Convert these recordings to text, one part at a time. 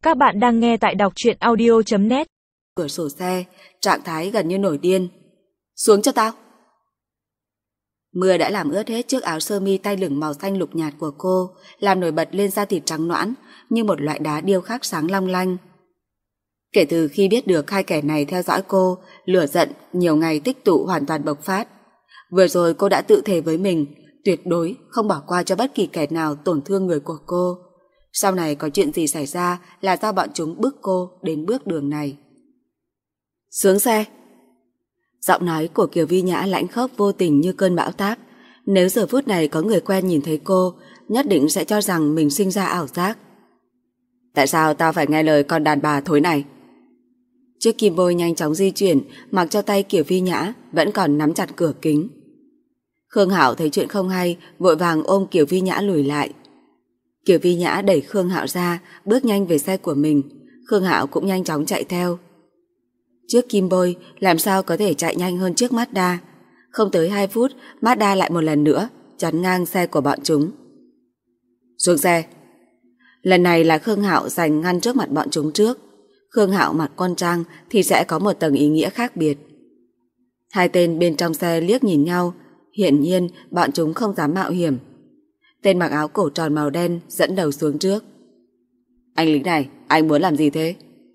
Các bạn đang nghe tại đọc truyện audio.net. Cửa sổ xe, trạng thái gần như nổi điên. Xuống cho tao. Mưa đã làm ướt hết chiếc áo sơ mi tay lửng màu xanh lục nhạt của cô, làm nổi bật lên da thịt trắng nõn như một loại đá điêu khắc sáng long lanh. Kể từ khi biết được hai kẻ này theo dõi cô, lửa giận nhiều ngày tích tụ hoàn toàn bộc phát. Vừa rồi cô đã tự thề với mình tuyệt đối không bỏ qua cho bất kỳ kẻ nào tổn thương người của cô. Sau này có chuyện gì xảy ra là do bọn chúng bức cô đến bước đường này. Xuống xe. Giọng nói của Kiều Vi Nhã lãnh khốc vô tình như cơn bão táp. Nếu giờ phút này có người quen nhìn thấy cô, nhất định sẽ cho rằng mình sinh ra ảo giác. Tại sao tao phải nghe lời con đàn bà thối này? Chiếc kim bôi nhanh chóng di chuyển, mặc cho tay Kiều Vi Nhã vẫn còn nắm chặt cửa kính. Khương Hạo thấy chuyện không hay, vội vàng ôm Kiều Vi Nhã lùi lại. Kiều Vi Nhã đẩy Khương Hạo ra, bước nhanh về xe của mình. Khương Hạo cũng nhanh chóng chạy theo. Chiếc kim bôi làm sao có thể chạy nhanh hơn chiếc Mazda. Không tới 2 phút, Mazda lại một lần nữa chắn ngang xe của bọn chúng. Xuống xe. Lần này là Khương Hạo giành ngăn trước mặt bọn chúng trước. Khương Hạo mặc quân trang thì sẽ có một tầng ý nghĩa khác biệt. Hai tên bên trong xe liếc nhìn nhau, hiển nhiên bọn chúng không dám mạo hiểm. Tên mặc áo cổ tròn màu đen dẫn đầu xuống trước. Anh lính này, anh muốn làm gì thế?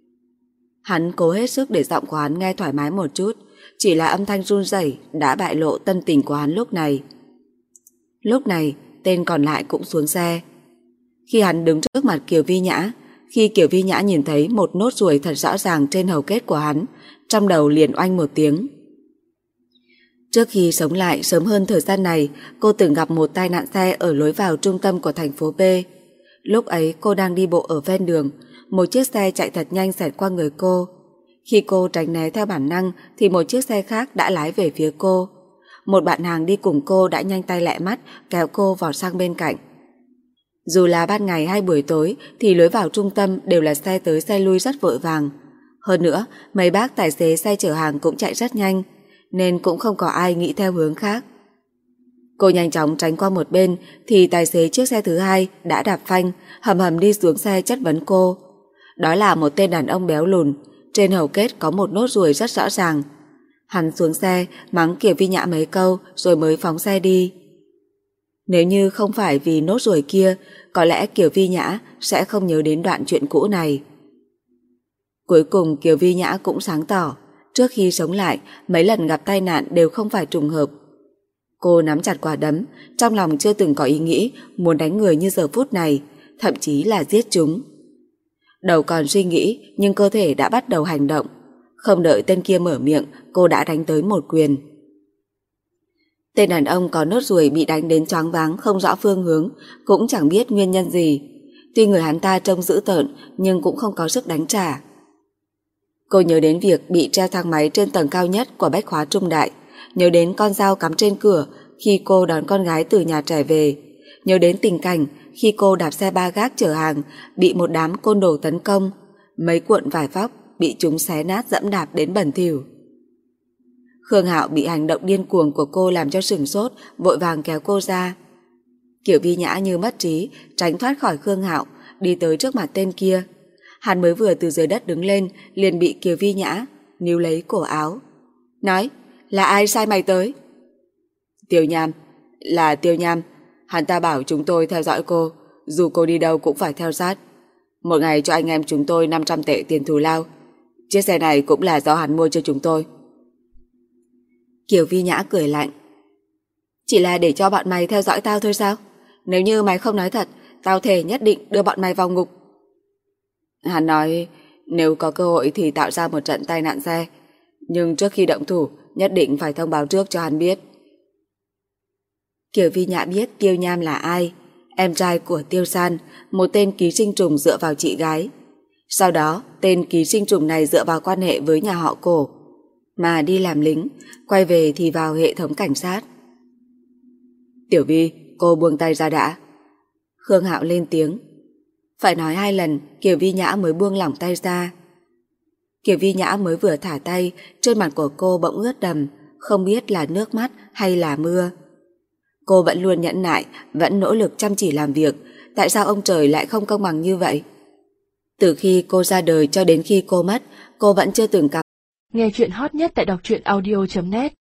Hắn cố hết sức để giọng của hắn nghe thoải mái một chút, chỉ là âm thanh run rẩy đã bại lộ tâm tình của hắn lúc này. Lúc này, tên còn lại cũng xuống xe. Khi hắn đứng trước mặt Kiều Vi Nhã, khi Kiều Vi Nhã nhìn thấy một nốt ruồi thật rõ ràng trên hầu kết của hắn, trong đầu liền oanh một tiếng. Trước khi sống lại sớm hơn thời gian này, cô từng gặp một tai nạn xe ở lối vào trung tâm của thành phố B. Lúc ấy cô đang đi bộ ở ven đường, một chiếc xe chạy thật nhanh xẹt qua người cô. Khi cô tránh né theo bản năng thì một chiếc xe khác đã lái về phía cô. Một bạn hàng đi cùng cô đã nhanh tay lẹ mắt kéo cô vọt sang bên cạnh. Dù là ban ngày hay buổi tối thì lối vào trung tâm đều là xe tới xe lui rất vội vàng. Hơn nữa, mấy bác tài xế xe chở hàng cũng chạy rất nhanh, nên cũng không có ai nghĩ theo hướng khác. Cô nhanh chóng tránh qua một bên thì tài xế chiếc xe thứ hai đã đạp phanh, hầm hầm đi xuống xe chất vấn cô. Đó là một tên đàn ông béo lùn, trên hầu kết có một nốt ruồi rất rõ ràng. Hắn xuống xe mắng Kiều Vi Nhã mấy câu rồi mới phóng xe đi. Nếu như không phải vì nốt ruồi kia, có lẽ Kiều Vi Nhã sẽ không nhớ đến đoạn chuyện cũ này. Cuối cùng Kiều Vi Nhã cũng sáng tỏ, trước khi sống lại, mấy lần gặp tai nạn đều không phải trùng hợp. Cô nắm chặt quả đấm, trong lòng chưa từng có ý nghĩ muốn đánh người như giờ phút này, thậm chí là giết chúng. Đầu còn suy nghĩ, nhưng cơ thể đã bắt đầu hành động. Không đợi tên kia mở miệng, cô đã đánh tới một quyền. Tên đàn ông có nốt ruồi bị đánh đến choáng váng không rõ phương hướng, cũng chẳng biết nguyên nhân gì. Tuy người hắn ta trông dữ tợn, nhưng cũng không có sức đánh trả. Cô nhớ đến việc bị treo thang máy trên tầng cao nhất của Bách Hóa Trung Đại, nhớ đến con dao cắm trên cửa khi cô đón con gái từ nhà trẻ về, nhớ đến tình cảnh khi cô đạp xe ba gác chở hàng bị một đám côn đồ tấn công, mấy cuộn vải vóc bị chúng xé nát dẫm đạp đến bẩn thỉu. Khương Hạo bị hành động điên cuồng của cô làm cho sửng sốt, vội vàng kéo cô ra. Kiều Vi Nhã như mất trí, tránh thoát khỏi Khương Hạo, đi tới trước mặt tên kia. Hắn mới vừa từ dưới đất đứng lên, liền bị Kiều Vi Nhã níu lấy cổ áo. Nói, là ai sai mày tới? Tiêu Nham, là Tiêu Nham. Hắn ta bảo chúng tôi theo dõi cô, dù cô đi đâu cũng phải theo sát. Một ngày cho anh em chúng tôi 500 tệ tiền thù lao. Chiếc xe này cũng là do hắn mua cho chúng tôi. Kiều Vi Nhã cười lạnh. Chỉ là để cho bọn mày theo dõi tao thôi sao? Nếu như mày không nói thật, tao thề nhất định đưa bọn mày vào ngục. Hắn nói nếu có cơ hội thì tạo ra một trận tai nạn xe, nhưng trước khi động thủ nhất định phải thông báo trước cho hắn biết. Kiều Vi Nhã biết Tiêu Nham là ai, em trai của Tiêu San, một tên ký sinh trùng dựa vào chị gái. Sau đó tên ký sinh trùng này dựa vào quan hệ với nhà họ Cổ mà đi làm lính, quay về thì vào hệ thống cảnh sát. Tiểu Vi, cô buông tay ra đã. Khương Hạo lên tiếng. Phải nói 2 lần Kiều Vi Nhã mới buông lỏng tay ra. Kiều Vi Nhã mới vừa thả tay, trên mặt của cô bỗng ướt đầm, không biết là nước mắt hay là mưa. Cô vẫn luôn nhẫn nại, vẫn nỗ lực chăm chỉ làm việc, tại sao ông trời lại không công bằng như vậy? Từ khi cô ra đời cho đến khi cô mất, cô vẫn chưa từng cảm. Nghe chuyện hot nhất tại đọc truyện audio.net